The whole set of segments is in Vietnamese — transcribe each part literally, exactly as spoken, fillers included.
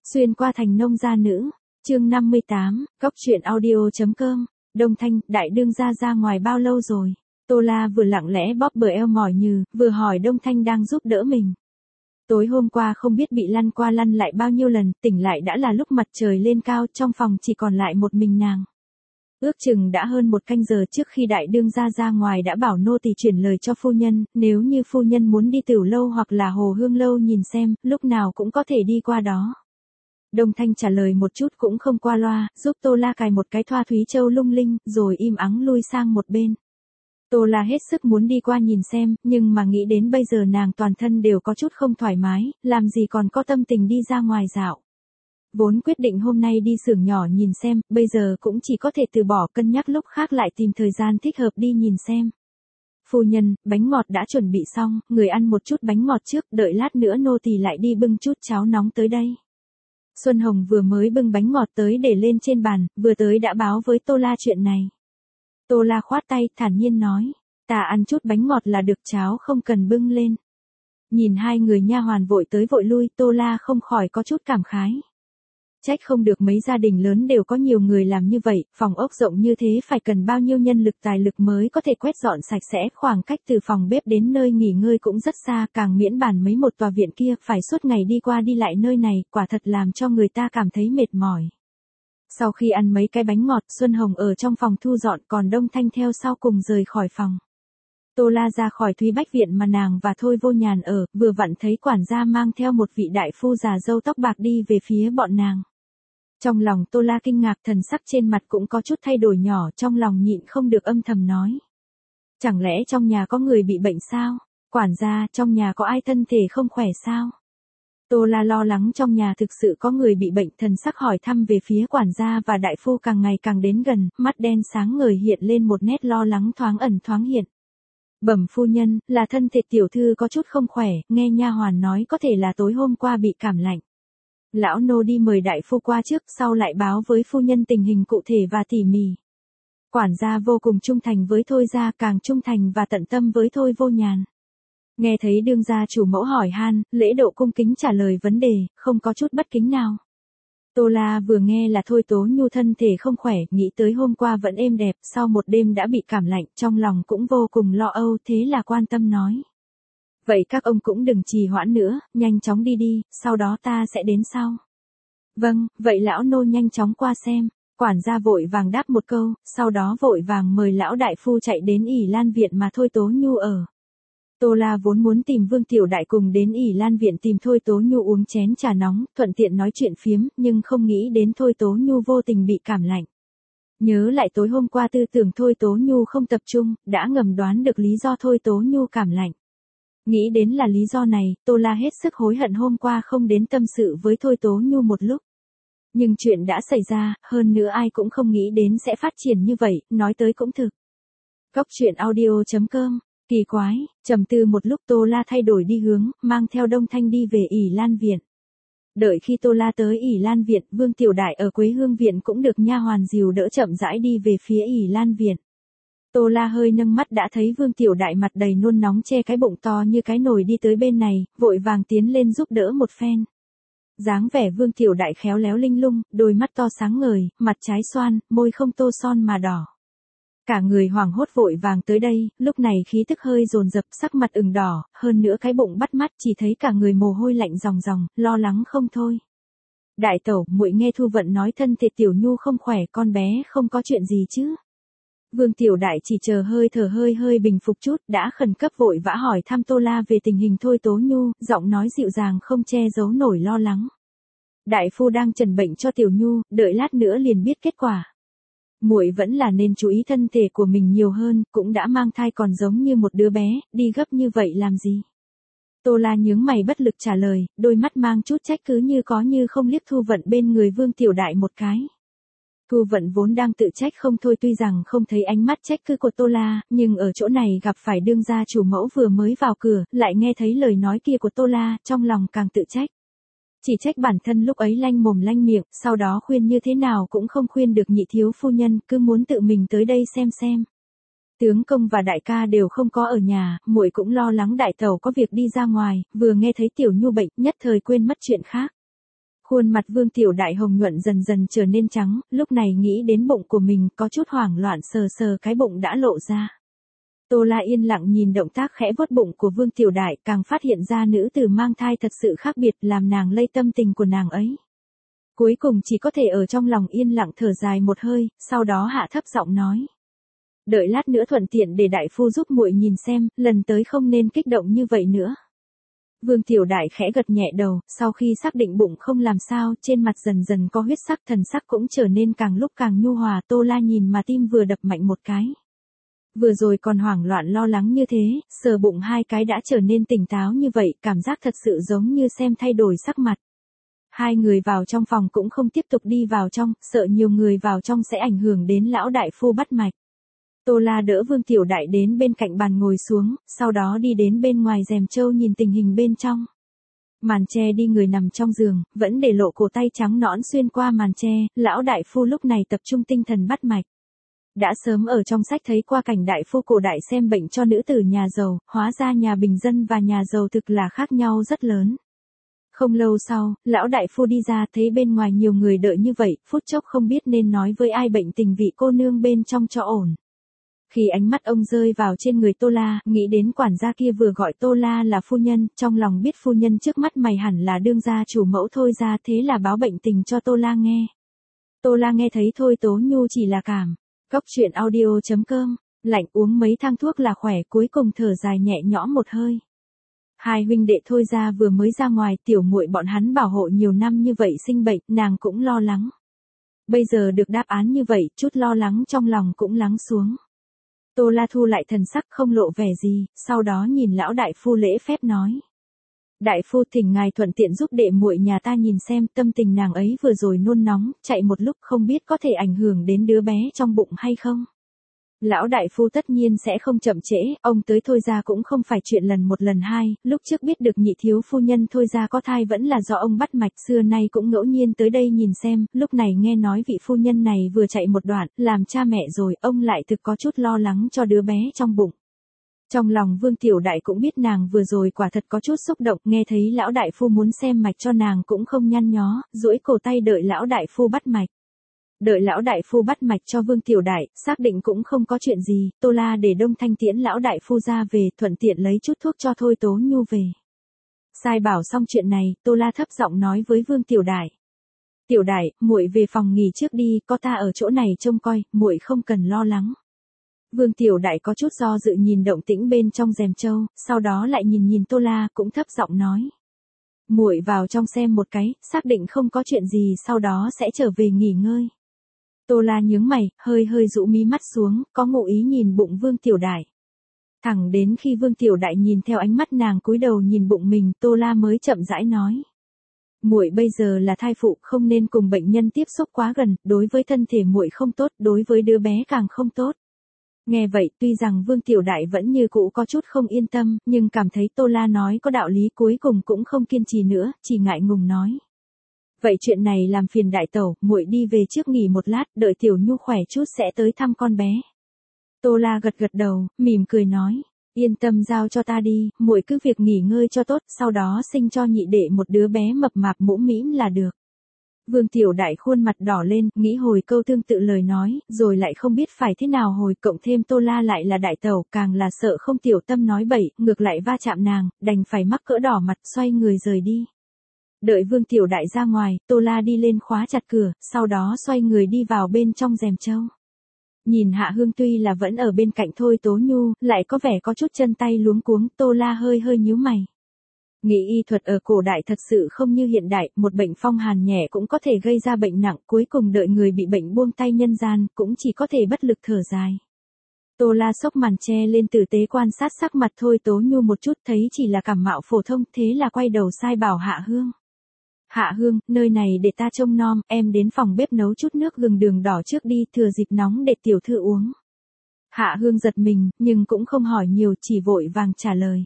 Xuyên qua thành nông gia nữ, chương năm mươi tám, góc truyện audio.com, Đông Thanh, đại đương gia ra ngoài bao lâu rồi? Tô La vừa lặng lẽ bóp bờ eo mỏi nhừ, vừa hỏi Đông Thanh đang giúp đỡ mình. Tối hôm qua không biết bị lăn qua lăn lại bao nhiêu lần, tỉnh lại đã là lúc mặt trời lên cao, trong phòng chỉ còn lại một mình nàng. Ước chừng đã hơn một canh giờ trước khi đại đương gia ra ngoài đã bảo nô tỳ chuyển lời cho phu nhân, nếu như phu nhân muốn đi Tửu lâu hoặc là Hồ Hương lâu nhìn xem, lúc nào cũng có thể đi qua đó. Đông Thanh trả lời một chút cũng không qua loa, giúp Tô La cài một cái thoa thúy châu lung linh, rồi im ắng lui sang một bên. Tô La hết sức muốn đi qua nhìn xem, nhưng mà nghĩ đến bây giờ nàng toàn thân đều có chút không thoải mái, làm gì còn có tâm tình đi ra ngoài dạo. Vốn quyết định hôm nay đi xưởng nhỏ nhìn xem, bây giờ cũng chỉ có thể từ bỏ, cân nhắc lúc khác lại tìm thời gian thích hợp đi nhìn xem. Phu nhân, bánh ngọt đã chuẩn bị xong, người ăn một chút bánh ngọt trước, đợi lát nữa nô tỳ lại đi bưng chút cháo nóng tới đây. Xuân Hồng vừa mới bưng bánh ngọt tới để lên trên bàn, vừa tới đã báo với Tô La chuyện này. Tô La khoát tay, thản nhiên nói, ta ăn chút bánh ngọt là được, cháo không cần bưng lên. Nhìn hai người nha hoàn vội tới vội lui, Tô La không khỏi có chút cảm khái. Trách không được mấy gia đình lớn đều có nhiều người làm như vậy, phòng ốc rộng như thế phải cần bao nhiêu nhân lực tài lực mới có thể quét dọn sạch sẽ, khoảng cách từ phòng bếp đến nơi nghỉ ngơi cũng rất xa, càng miễn bàn mấy một tòa viện kia, phải suốt ngày đi qua đi lại nơi này, quả thật làm cho người ta cảm thấy mệt mỏi. Sau khi ăn mấy cái bánh ngọt, Xuân Hồng ở trong phòng thu dọn, còn Đông Thanh theo sau cùng rời khỏi phòng. Tô La ra khỏi Thúy Bách viện mà nàng và Thôi Vô Nhàn ở, vừa vặn thấy quản gia mang theo một vị đại phu già râu tóc bạc đi về phía bọn nàng. Trong lòng Tô La kinh ngạc, thần sắc trên mặt cũng có chút thay đổi nhỏ, trong lòng nhịn không được âm thầm nói. Chẳng lẽ trong nhà có người bị bệnh sao? Quản gia, trong nhà có ai thân thể không khỏe sao? Tô La lo lắng trong nhà thực sự có người bị bệnh, thần sắc hỏi thăm về phía quản gia và đại phu càng ngày càng đến gần, mắt đen sáng ngời hiện lên một nét lo lắng thoáng ẩn thoáng hiện. Bẩm phu nhân, là thân thể tiểu thư có chút không khỏe, nghe nha hoàn nói có thể là tối hôm qua bị cảm lạnh. Lão nô đi mời đại phu qua trước, sau lại báo với phu nhân tình hình cụ thể và tỉ mỉ. Quản gia vô cùng trung thành với Thôi gia, càng trung thành và tận tâm với Thôi Vô Nhàn. Nghe thấy đương gia chủ mẫu hỏi han, lễ độ cung kính trả lời vấn đề, không có chút bất kính nào. Tô La vừa nghe là Thôi Tố Nhu thân thể không khỏe, nghĩ tới hôm qua vẫn êm đẹp, sau một đêm đã bị cảm lạnh, trong lòng cũng vô cùng lo âu, thế là quan tâm nói. Vậy các ông cũng đừng trì hoãn nữa, nhanh chóng đi đi, sau đó ta sẽ đến sau. Vâng, vậy lão nô nhanh chóng qua xem. Quản gia vội vàng đáp một câu, sau đó vội vàng mời lão đại phu chạy đến ỷ Lan viện mà Thôi Tố Nhu ở. Tô La vốn muốn tìm Vương Tiểu Đại cùng đến ỷ Lan viện tìm Thôi Tố Nhu uống chén trà nóng, thuận tiện nói chuyện phiếm, nhưng không nghĩ đến Thôi Tố Nhu vô tình bị cảm lạnh. Nhớ lại tối hôm qua tư tưởng Thôi Tố Nhu không tập trung, đã ngầm đoán được lý do Thôi Tố Nhu cảm lạnh. Nghĩ đến là lý do này, Tô La hết sức hối hận hôm qua không đến tâm sự với Thôi Tố Nhu một lúc. Nhưng chuyện đã xảy ra, hơn nữa ai cũng không nghĩ đến sẽ phát triển như vậy, nói tới cũng thực. Góc truyện audio.com, kỳ quái, trầm tư một lúc Tô La thay đổi đi hướng, mang theo Đông Thanh đi về ỷ Lan viện. Đợi khi Tô La tới ỷ Lan viện, Vương Tiểu Đại ở Quế Hương viện cũng được nha hoàn dìu đỡ chậm rãi đi về phía ỷ Lan viện. Tô La hơi nâng mắt đã thấy Vương Tiểu Đại mặt đầy nôn nóng che cái bụng to như cái nồi đi tới bên này, vội vàng tiến lên giúp đỡ một phen. Dáng vẻ Vương Tiểu Đại khéo léo linh lung, đôi mắt to sáng ngời, mặt trái xoan, môi không tô son mà đỏ. Cả người hoảng hốt vội vàng tới đây, lúc này khí tức hơi dồn dập, sắc mặt ửng đỏ, hơn nữa cái bụng bắt mắt, chỉ thấy cả người mồ hôi lạnh ròng ròng, lo lắng không thôi. Đại tẩu, muội nghe Thu Vận nói thân thể Tiểu Nhu không khỏe, con bé không có chuyện gì chứ? Vương Tiểu Đại chỉ chờ hơi thở hơi hơi bình phục chút, đã khẩn cấp vội vã hỏi thăm Tô La về tình hình Thôi Tố Nhu, giọng nói dịu dàng không che giấu nổi lo lắng. Đại phu đang trần bệnh cho Tiểu Nhu, đợi lát nữa liền biết kết quả. Muội vẫn là nên chú ý thân thể của mình nhiều hơn, cũng đã mang thai còn giống như một đứa bé, đi gấp như vậy làm gì? Tô La nhướng mày bất lực trả lời, đôi mắt mang chút trách cứ như có như không liếc Thu Vận bên người Vương Tiểu Đại một cái. Thu Vận vốn đang tự trách không thôi, tuy rằng không thấy ánh mắt trách cứ của Tô La, nhưng ở chỗ này gặp phải đương gia chủ mẫu vừa mới vào cửa, lại nghe thấy lời nói kia của Tô La, trong lòng càng tự trách. Chỉ trách bản thân lúc ấy lanh mồm lanh miệng, sau đó khuyên như thế nào cũng không khuyên được nhị thiếu phu nhân, cứ muốn tự mình tới đây xem xem. Tướng công và đại ca đều không có ở nhà, muội cũng lo lắng đại tẩu có việc đi ra ngoài, vừa nghe thấy Tiểu Nhu bệnh, nhất thời quên mất chuyện khác. Khuôn mặt Vương Tiểu Đại hồng nhuận dần dần trở nên trắng, lúc này nghĩ đến bụng của mình có chút hoảng loạn sờ sờ cái bụng đã lộ ra. Tô La yên lặng nhìn động tác khẽ vuốt bụng của Vương Tiểu Đại, càng phát hiện ra nữ tử mang thai thật sự khác biệt, làm nàng lây tâm tình của nàng ấy. Cuối cùng chỉ có thể ở trong lòng yên lặng thở dài một hơi, sau đó hạ thấp giọng nói. Đợi lát nữa thuận tiện để đại phu giúp muội nhìn xem, lần tới không nên kích động như vậy nữa. Vương Tiểu Đại khẽ gật nhẹ đầu, sau khi xác định bụng không làm sao, trên mặt dần dần có huyết sắc, thần sắc cũng trở nên càng lúc càng nhu hòa. Tô La nhìn mà tim vừa đập mạnh một cái. Vừa rồi còn hoảng loạn lo lắng như thế, sờ bụng hai cái đã trở nên tỉnh táo như vậy, cảm giác thật sự giống như xem thay đổi sắc mặt. Hai người vào trong phòng cũng không tiếp tục đi vào trong, sợ nhiều người vào trong sẽ ảnh hưởng đến lão đại phu bắt mạch. Tô La đỡ Vương Tiểu Đại đến bên cạnh bàn ngồi xuống, sau đó đi đến bên ngoài rèm trâu nhìn tình hình bên trong. Màn che đi người nằm trong giường, vẫn để lộ cổ tay trắng nõn xuyên qua màn che, lão đại phu lúc này tập trung tinh thần bắt mạch. Đã sớm ở trong sách thấy qua cảnh đại phu cổ đại xem bệnh cho nữ tử nhà giàu, hóa ra nhà bình dân và nhà giàu thực là khác nhau rất lớn. Không lâu sau, lão đại phu đi ra thấy bên ngoài nhiều người đợi như vậy, phút chốc không biết nên nói với ai bệnh tình vị cô nương bên trong cho ổn. Khi ánh mắt ông rơi vào trên người Tô La, nghĩ đến quản gia kia vừa gọi Tô La là phu nhân, trong lòng biết phu nhân trước mắt mày hẳn là đương gia chủ mẫu Thôi ra, thế là báo bệnh tình cho Tô La nghe. Tô La nghe thấy Thôi Tố Nhu chỉ là cảm. Cốc truyện audio chấm com, lạnh uống mấy thang thuốc là khỏe, cuối cùng thở dài nhẹ nhõm một hơi. Hai huynh đệ Thôi ra vừa mới ra ngoài, tiểu muội bọn hắn bảo hộ nhiều năm như vậy sinh bệnh, nàng cũng lo lắng. Bây giờ được đáp án như vậy, chút lo lắng trong lòng cũng lắng xuống. Tô La thu lại thần sắc không lộ vẻ gì, sau đó nhìn lão đại phu lễ phép nói. Đại phu thỉnh ngài thuận tiện giúp đệ muội nhà ta nhìn xem, tâm tình nàng ấy vừa rồi nôn nóng, chạy một lúc không biết có thể ảnh hưởng đến đứa bé trong bụng hay không. Lão đại phu tất nhiên sẽ không chậm trễ, ông tới Thôi ra cũng không phải chuyện lần một lần hai, lúc trước biết được nhị thiếu phu nhân Thôi ra có thai vẫn là do ông bắt mạch, xưa nay cũng ngẫu nhiên tới đây nhìn xem, lúc này nghe nói vị phu nhân này vừa chạy một đoạn, làm cha mẹ rồi, ông lại thực có chút lo lắng cho đứa bé trong bụng. Trong lòng Vương Tiểu Đại cũng biết nàng vừa rồi quả thật có chút xúc động, nghe thấy lão đại phu muốn xem mạch cho nàng cũng không nhăn nhó, duỗi cổ tay đợi lão đại phu bắt mạch. Đợi lão đại phu bắt mạch cho Vương Tiểu Đại, xác định cũng không có chuyện gì, Tô La để Đông Thanh tiễn lão đại phu ra về, thuận tiện lấy chút thuốc cho Thôi Tố Nhu về. Sai bảo xong chuyện này, Tô La thấp giọng nói với Vương Tiểu Đại. Tiểu Đại, muội về phòng nghỉ trước đi, có ta ở chỗ này trông coi, muội không cần lo lắng. Vương Tiểu Đại có chút do dự nhìn động tĩnh bên trong rèm trâu, sau đó lại nhìn nhìn Tô La cũng thấp giọng nói. Muội vào trong xem một cái, xác định không có chuyện gì sau đó sẽ trở về nghỉ ngơi. Tô La nhướng mày, hơi hơi rũ mí mắt xuống, có ngụ ý nhìn bụng Vương Tiểu Đại. Thẳng đến khi Vương Tiểu Đại nhìn theo ánh mắt nàng cúi đầu nhìn bụng mình, Tô La mới chậm rãi nói. Muội bây giờ là thai phụ, không nên cùng bệnh nhân tiếp xúc quá gần, đối với thân thể muội không tốt, đối với đứa bé càng không tốt. Nghe vậy, tuy rằng Vương Tiểu Đại vẫn như cũ có chút không yên tâm, nhưng cảm thấy Tô La nói có đạo lý, cuối cùng cũng không kiên trì nữa, chỉ ngại ngùng nói. Vậy chuyện này làm phiền đại tẩu, muội đi về trước nghỉ một lát, đợi Tiểu Nhu khỏe chút sẽ tới thăm con bé. Tô La gật gật đầu, mỉm cười nói, yên tâm giao cho ta đi, muội cứ việc nghỉ ngơi cho tốt, sau đó sinh cho nhị đệ một đứa bé mập mạp mũm mĩm là được. Vương Tiểu Đại khuôn mặt đỏ lên, nghĩ hồi câu tương tự lời nói, rồi lại không biết phải thế nào hồi, cộng thêm Tô La lại là đại tẩu, càng là sợ không tiểu tâm nói bậy, ngược lại va chạm nàng, đành phải mắc cỡ đỏ mặt xoay người rời đi. Đợi Vương Tiểu Đại ra ngoài, Tô La đi lên khóa chặt cửa, sau đó xoay người đi vào bên trong rèm trâu. Nhìn Hạ Hương tuy là vẫn ở bên cạnh Thôi Tố Nhu, lại có vẻ có chút chân tay luống cuống, Tô La hơi hơi nhíu mày. Nghĩ y thuật ở cổ đại thật sự không như hiện đại, một bệnh phong hàn nhẹ cũng có thể gây ra bệnh nặng, cuối cùng đợi người bị bệnh buông tay nhân gian, cũng chỉ có thể bất lực thở dài. Tô La xốc màn che lên tử tế quan sát sắc mặt Thôi Tố Nhu một chút, thấy chỉ là cảm mạo phổ thông, thế là quay đầu sai bảo Hạ Hương. Hạ Hương, nơi này để ta trông nom, em đến phòng bếp nấu chút nước gừng đường đỏ trước đi, thừa dịp nóng để tiểu thư uống. Hạ Hương giật mình, nhưng cũng không hỏi nhiều, chỉ vội vàng trả lời.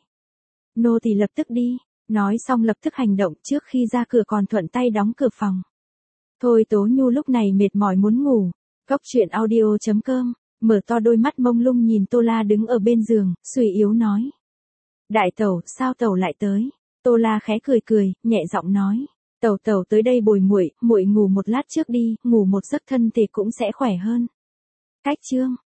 Nô tỳ lập tức đi, nói xong lập tức hành động, trước khi ra cửa còn thuận tay đóng cửa phòng. Thôi Tố Nhu lúc này mệt mỏi muốn ngủ. Cốc truyện audio chấm com, mở to đôi mắt mông lung nhìn Tô La đứng ở bên giường, suy yếu nói. Đại tẩu, sao tẩu lại tới? Tô La khẽ cười cười, nhẹ giọng nói. Tẩu tẩu tới đây bồi muội, muội ngủ một lát trước đi, ngủ một giấc thân thể cũng sẽ khỏe hơn. Cách chương